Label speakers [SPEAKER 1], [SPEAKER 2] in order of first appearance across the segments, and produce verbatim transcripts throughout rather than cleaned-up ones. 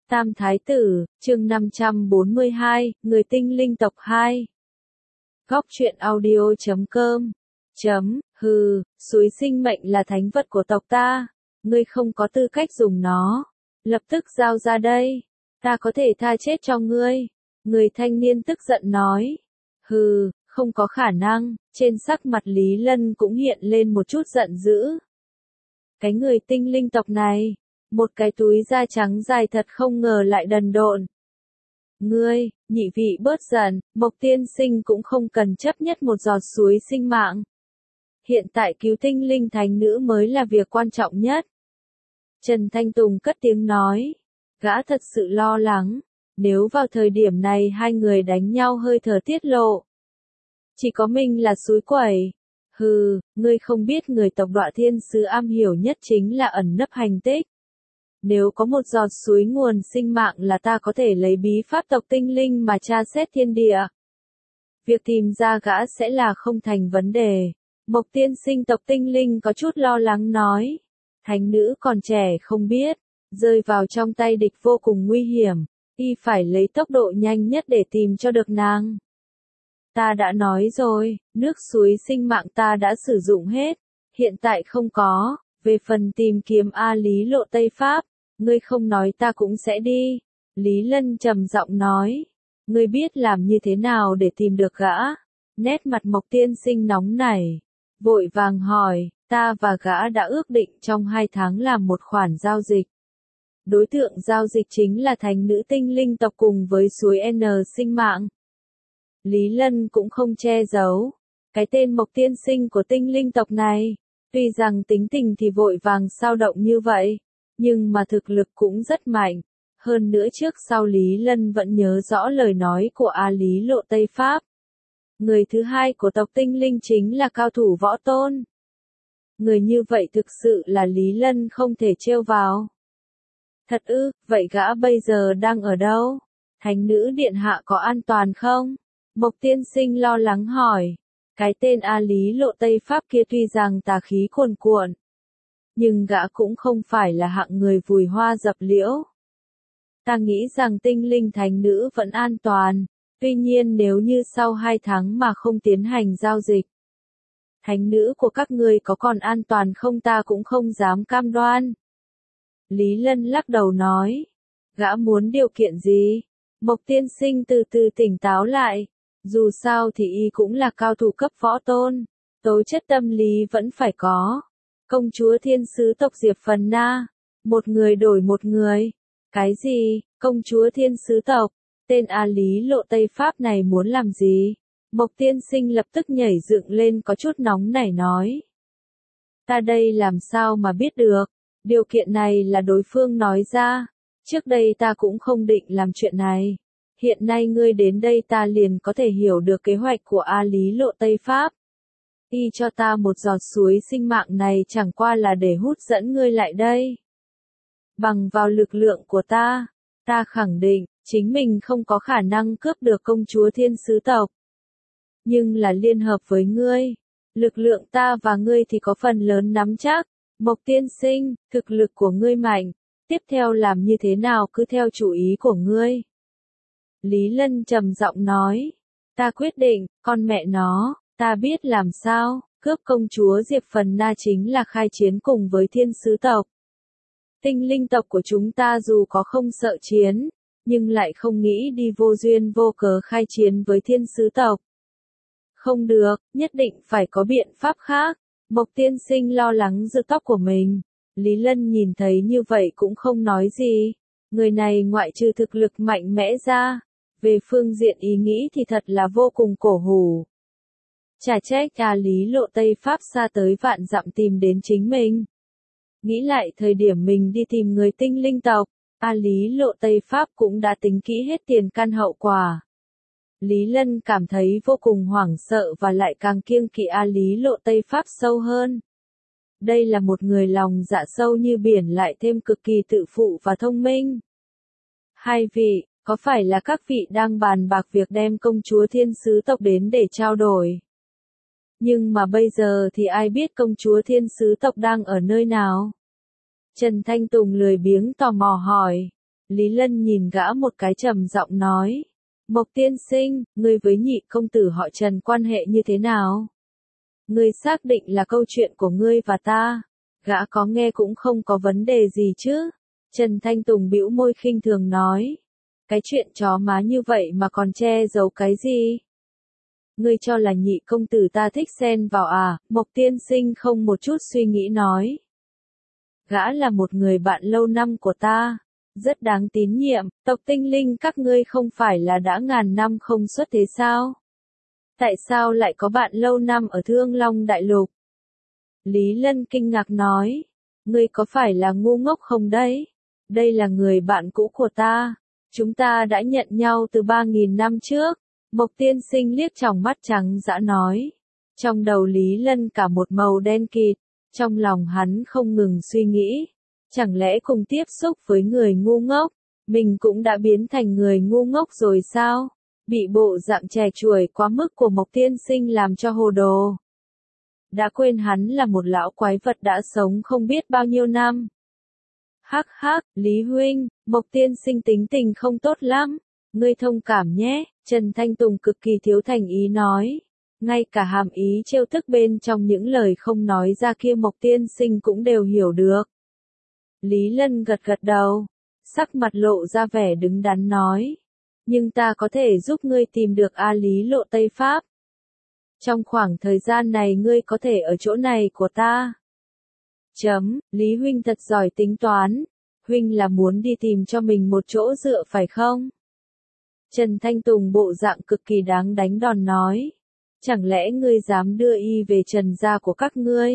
[SPEAKER 1] Tam Thái Tử, chương năm trăm bốn mươi hai, Người tinh linh tộc hai. Góc truyện audio chấm com. Chấm, hừ, suối sinh mệnh là thánh vật của tộc ta. Ngươi không có tư cách dùng nó. Lập tức giao ra đây. Ta có thể tha chết cho ngươi. Người thanh niên tức giận nói. Hừ, không có khả năng. Trên sắc mặt Lý Lân cũng hiện lên một chút giận dữ. Cái người tinh linh tộc này. Một cái túi da trắng dài thật không ngờ lại đần độn. Ngươi, nhị vị bớt giận, Mộc tiên sinh cũng không cần chấp nhất một giọt suối sinh mạng. Hiện tại cứu tinh linh thánh nữ mới là việc quan trọng nhất. Trần Thanh Tùng cất tiếng nói. Gã thật sự lo lắng. Nếu vào thời điểm này hai người đánh nhau hơi thở tiết lộ. Chỉ có mình là suối quẩy. Hừ, ngươi không biết người tộc Đoạ Thiên Sứ am hiểu nhất chính là ẩn nấp hành tích. Nếu có một giọt suối nguồn sinh mạng là ta có thể lấy bí pháp tộc tinh linh mà tra xét thiên địa. Việc tìm ra gã sẽ là không thành vấn đề. Mộc tiên sinh tộc tinh linh có chút lo lắng nói. Thánh nữ còn trẻ không biết, rơi vào trong tay địch vô cùng nguy hiểm, y phải lấy tốc độ nhanh nhất để tìm cho được nàng. Ta đã nói rồi, nước suối sinh mạng ta đã sử dụng hết, hiện tại không có. Về phần tìm kiếm A Lý Lộ Tây Pháp, ngươi không nói ta cũng sẽ đi. Lý Lân trầm giọng nói. Ngươi biết làm như thế nào để tìm được gã? Nét mặt Mộc tiên sinh nóng nảy. Vội vàng hỏi, ta và gã đã ước định trong hai tháng làm một khoản giao dịch. Đối tượng giao dịch chính là thánh nữ tinh linh tộc cùng với suối N sinh mạng. Lý Lân cũng không che giấu. Cái tên Mộc tiên sinh của tinh linh tộc này. Tuy rằng tính tình thì vội vàng sao động như vậy, nhưng mà thực lực cũng rất mạnh. Hơn nữa trước sau Lý Lân vẫn nhớ rõ lời nói của A Lý Lộ Tây Pháp. Người thứ hai của tộc tinh linh chính là cao thủ võ tôn. Người như vậy thực sự là Lý Lân không thể trêu vào. Thật ư, vậy gã bây giờ đang ở đâu? Thánh nữ điện hạ có an toàn không? Mộc tiên sinh lo lắng hỏi. Cái tên A Lý Lộ Tây Pháp kia tuy rằng tà khí cuồn cuộn, nhưng gã cũng không phải là hạng người vùi hoa dập liễu. Ta nghĩ rằng tinh linh thánh nữ vẫn an toàn, tuy nhiên nếu như sau hai tháng mà không tiến hành giao dịch, thánh nữ của các ngươi có còn an toàn không ta cũng không dám cam đoan. Lý Lân lắc đầu nói, gã muốn điều kiện gì? Mộc tiên sinh từ từ tỉnh táo lại. Dù sao thì y cũng là cao thủ cấp võ tôn, tố chất tâm lý vẫn phải có. Công chúa thiên sứ tộc Diệp Phần Na, một người đổi một người. Cái gì, công chúa thiên sứ tộc, tên A Lý Lộ Tây Pháp này muốn làm gì? Mộc tiên sinh lập tức nhảy dựng lên có chút nóng nảy nói. Ta đây làm sao mà biết được, điều kiện này là đối phương nói ra, trước đây ta cũng không định làm chuyện này. Hiện nay ngươi đến đây ta liền có thể hiểu được kế hoạch của A Lý Lộ Tây Pháp. Y cho ta một giọt suối sinh mạng này chẳng qua là để hút dẫn ngươi lại đây. Bằng vào lực lượng của ta, ta khẳng định, chính mình không có khả năng cướp được công chúa thiên sứ tộc. Nhưng là liên hợp với ngươi, lực lượng ta và ngươi thì có phần lớn nắm chắc. Mộc tiên sinh, thực lực của ngươi mạnh, tiếp theo làm như thế nào cứ theo chủ ý của ngươi. Lý Lân trầm giọng nói, ta quyết định, con mẹ nó, ta biết làm sao, cướp công chúa Diệp Phần Na chính là khai chiến cùng với thiên sứ tộc. Tinh linh tộc của chúng ta dù có không sợ chiến, nhưng lại không nghĩ đi vô duyên vô cớ khai chiến với thiên sứ tộc. Không được, nhất định phải có biện pháp khác. Mộc tiên sinh lo lắng giữ tóc của mình. Lý Lân nhìn thấy như vậy cũng không nói gì. Người này ngoại trừ thực lực mạnh mẽ ra, về phương diện ý nghĩ thì thật là vô cùng cổ hủ. Chả trách A Lý Lộ Tây Pháp xa tới vạn dặm tìm đến chính mình. Nghĩ lại thời điểm mình đi tìm người tinh linh tộc, A Lý Lộ Tây Pháp cũng đã tính kỹ hết tiền căn hậu quả. Lý Lân cảm thấy vô cùng hoảng sợ và lại càng kiêng kỵ A Lý Lộ Tây Pháp sâu hơn. Đây là một người lòng dạ sâu như biển lại thêm cực kỳ tự phụ và thông minh. Hai vị, có phải là các vị đang bàn bạc việc đem công chúa thiên sứ tộc đến để trao đổi? Nhưng mà bây giờ thì ai biết công chúa thiên sứ tộc đang ở nơi nào? Trần Thanh Tùng lười biếng tò mò hỏi. Lý Lân nhìn gã một cái trầm giọng nói. Mộc tiên sinh, ngươi với nhị công tử họ Trần quan hệ như thế nào? Ngươi xác định là câu chuyện của ngươi và ta. Gã có nghe cũng không có vấn đề gì chứ. Trần Thanh Tùng bĩu môi khinh thường nói. Cái chuyện chó má như vậy mà còn che giấu cái gì? Ngươi cho là nhị công tử ta thích xen vào à? Mộc tiên sinh không một chút suy nghĩ nói. Gã là một người bạn lâu năm của ta. Rất đáng tín nhiệm, tộc tinh linh các ngươi không phải là đã ngàn năm không xuất thế sao? Tại sao lại có bạn lâu năm ở Thương Long Đại Lục? Lý Lân kinh ngạc nói, ngươi có phải là ngu ngốc không đấy? Đây là người bạn cũ của ta, chúng ta đã nhận nhau từ ba nghìn năm trước. Mộc tiên sinh liếc tròng mắt trắng dã nói, trong đầu Lý Lân cả một màu đen kịt, trong lòng hắn không ngừng suy nghĩ. Chẳng lẽ cùng tiếp xúc với người ngu ngốc, mình cũng đã biến thành người ngu ngốc rồi sao? Bị bộ dạng trẻ chuổi quá mức của Mộc tiên sinh làm cho hồ đồ. Đã quên hắn là một lão quái vật đã sống không biết bao nhiêu năm. Hắc hắc, Lý huynh, Mộc tiên sinh tính tình không tốt lắm, ngươi thông cảm nhé, Trần Thanh Tùng cực kỳ thiếu thành ý nói. Ngay cả hàm ý trêu tức bên trong những lời không nói ra kia Mộc tiên sinh cũng đều hiểu được. Lý Lân gật gật đầu, sắc mặt lộ ra vẻ đứng đắn nói. Nhưng ta có thể giúp ngươi tìm được A Lý Lộ Tây Pháp. Trong khoảng thời gian này ngươi có thể ở chỗ này của ta. Chấm, Lý huynh thật giỏi tính toán. Huynh là muốn đi tìm cho mình một chỗ dựa phải không? Trần Thanh Tùng bộ dạng cực kỳ đáng đánh đòn nói. Chẳng lẽ ngươi dám đưa y về Trần gia của các ngươi?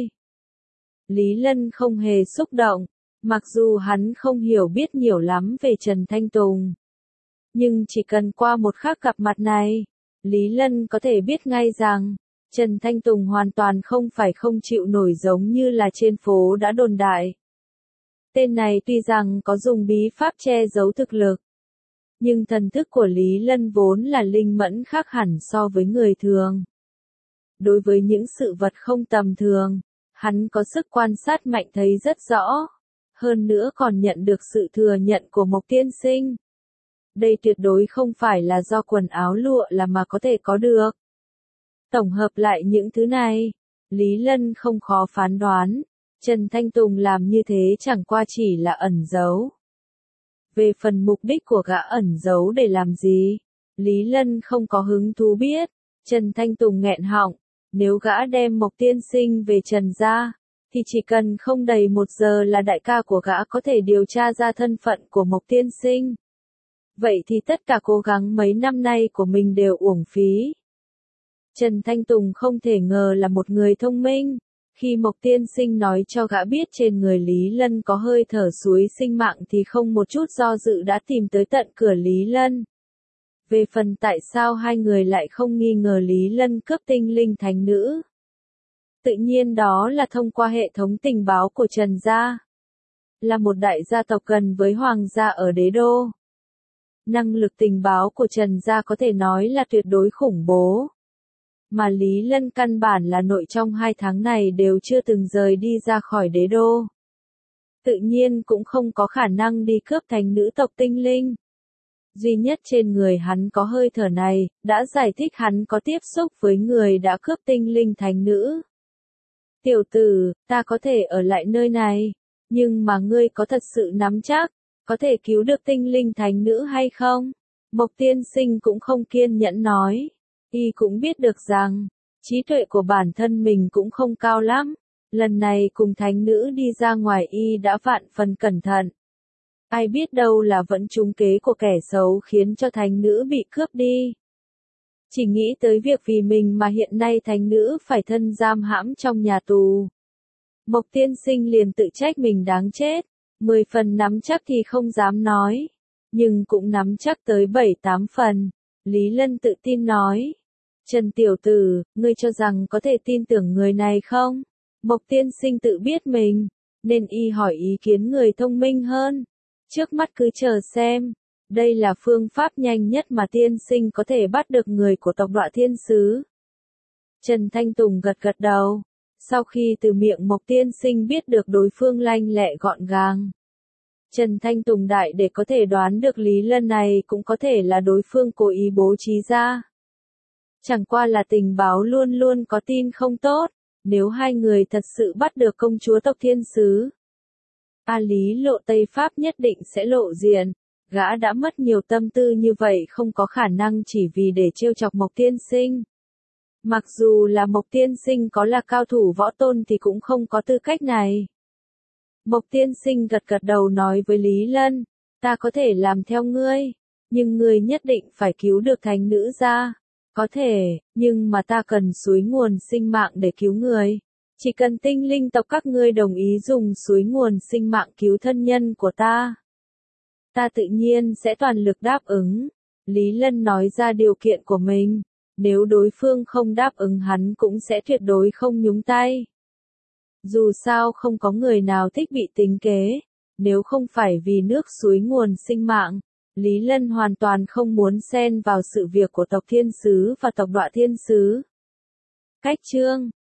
[SPEAKER 1] Lý Lân không hề xúc động. Mặc dù hắn không hiểu biết nhiều lắm về Trần Thanh Tùng. Nhưng chỉ cần qua một khắc gặp mặt này, Lý Lân có thể biết ngay rằng, Trần Thanh Tùng hoàn toàn không phải không chịu nổi giống như là trên phố đã đồn đại. Tên này tuy rằng có dùng bí pháp che giấu thực lực, nhưng thần thức của Lý Lân vốn là linh mẫn khác hẳn so với người thường. Đối với những sự vật không tầm thường, hắn có sức quan sát mạnh thấy rất rõ. Hơn nữa còn nhận được sự thừa nhận của Mộc tiên sinh. Đây tuyệt đối không phải là do quần áo lụa là mà có thể có được. Tổng hợp lại những thứ này, Lý Lân không khó phán đoán, Trần Thanh Tùng làm như thế chẳng qua chỉ là ẩn giấu. Về phần mục đích của gã ẩn giấu để làm gì, Lý Lân không có hứng thú biết. Trần Thanh Tùng nghẹn họng, nếu gã đem Mộc tiên sinh về Trần gia, thì chỉ cần không đầy một giờ là đại ca của gã có thể điều tra ra thân phận của Mộc tiên sinh. Vậy thì tất cả cố gắng mấy năm nay của mình đều uổng phí. Trần Thanh Tùng không thể ngờ là một người thông minh. Khi Mộc tiên sinh nói cho gã biết trên người Lý Lân có hơi thở suối sinh mạng thì không một chút do dự đã tìm tới tận cửa Lý Lân. Về phần tại sao hai người lại không nghi ngờ Lý Lân cướp tinh linh thánh nữ. Tự nhiên đó là thông qua hệ thống tình báo của Trần gia. Là một đại gia tộc gần với hoàng gia ở đế đô. Năng lực tình báo của Trần gia có thể nói là tuyệt đối khủng bố. Mà Lý Lân căn bản là nội trong hai tháng này đều chưa từng rời đi ra khỏi đế đô. Tự nhiên cũng không có khả năng đi cướp thánh nữ tộc tinh linh. Duy nhất trên người hắn có hơi thở này, đã giải thích hắn có tiếp xúc với người đã cướp tinh linh thánh nữ. Tiểu tử, ta có thể ở lại nơi này, nhưng mà ngươi có thật sự nắm chắc, có thể cứu được tinh linh thánh nữ hay không? Mộc tiên sinh cũng không kiên nhẫn nói, y cũng biết được rằng, trí tuệ của bản thân mình cũng không cao lắm, lần này cùng thánh nữ đi ra ngoài y đã vạn phần cẩn thận. Ai biết đâu là vẫn trúng kế của kẻ xấu khiến cho thánh nữ bị cướp đi. Chỉ nghĩ tới việc vì mình mà hiện nay thánh nữ phải thân giam hãm trong nhà tù. Mộc tiên sinh liền tự trách mình đáng chết, mười phần nắm chắc thì không dám nói, nhưng cũng nắm chắc tới bảy tám phần. Lý Lân tự tin nói, Trần tiểu tử, ngươi cho rằng có thể tin tưởng người này không? Mộc tiên sinh tự biết mình, nên y hỏi ý kiến người thông minh hơn. Trước mắt cứ chờ xem. Đây là phương pháp nhanh nhất mà tiên sinh có thể bắt được người của tộc Đoạ Thiên Sứ. Trần Thanh Tùng gật gật đầu. Sau khi từ miệng Mộc tiên sinh biết được đối phương lanh lẹ gọn gàng, Trần Thanh Tùng đại để có thể đoán được Lý Lân này cũng có thể là đối phương cố ý bố trí ra. Chẳng qua là tình báo luôn luôn có tin không tốt, nếu hai người thật sự bắt được công chúa tộc thiên sứ. A Lý Lộ Tây Pháp nhất định sẽ lộ diện, gã đã mất nhiều tâm tư như vậy không có khả năng chỉ vì để trêu chọc Mộc Tiên Sinh. Mặc dù là Mộc Tiên Sinh có là cao thủ võ tôn thì cũng không có tư cách này. Mộc Tiên Sinh gật gật đầu nói với Lý Lân, ta có thể làm theo ngươi, nhưng ngươi nhất định phải cứu được thánh nữ ra. Có thể, nhưng mà ta cần suối nguồn sinh mạng để cứu người. Chỉ cần tinh linh tộc các ngươi đồng ý dùng suối nguồn sinh mạng cứu thân nhân của ta. Ta tự nhiên sẽ toàn lực đáp ứng. Lý Lân nói ra điều kiện của mình. Nếu đối phương không đáp ứng hắn cũng sẽ tuyệt đối không nhúng tay. Dù sao không có người nào thích bị tính kế. Nếu không phải vì nước suối nguồn sinh mạng, Lý Lân hoàn toàn không muốn xen vào sự việc của tộc thiên sứ và tộc Đoạ thiên sứ. Cách chương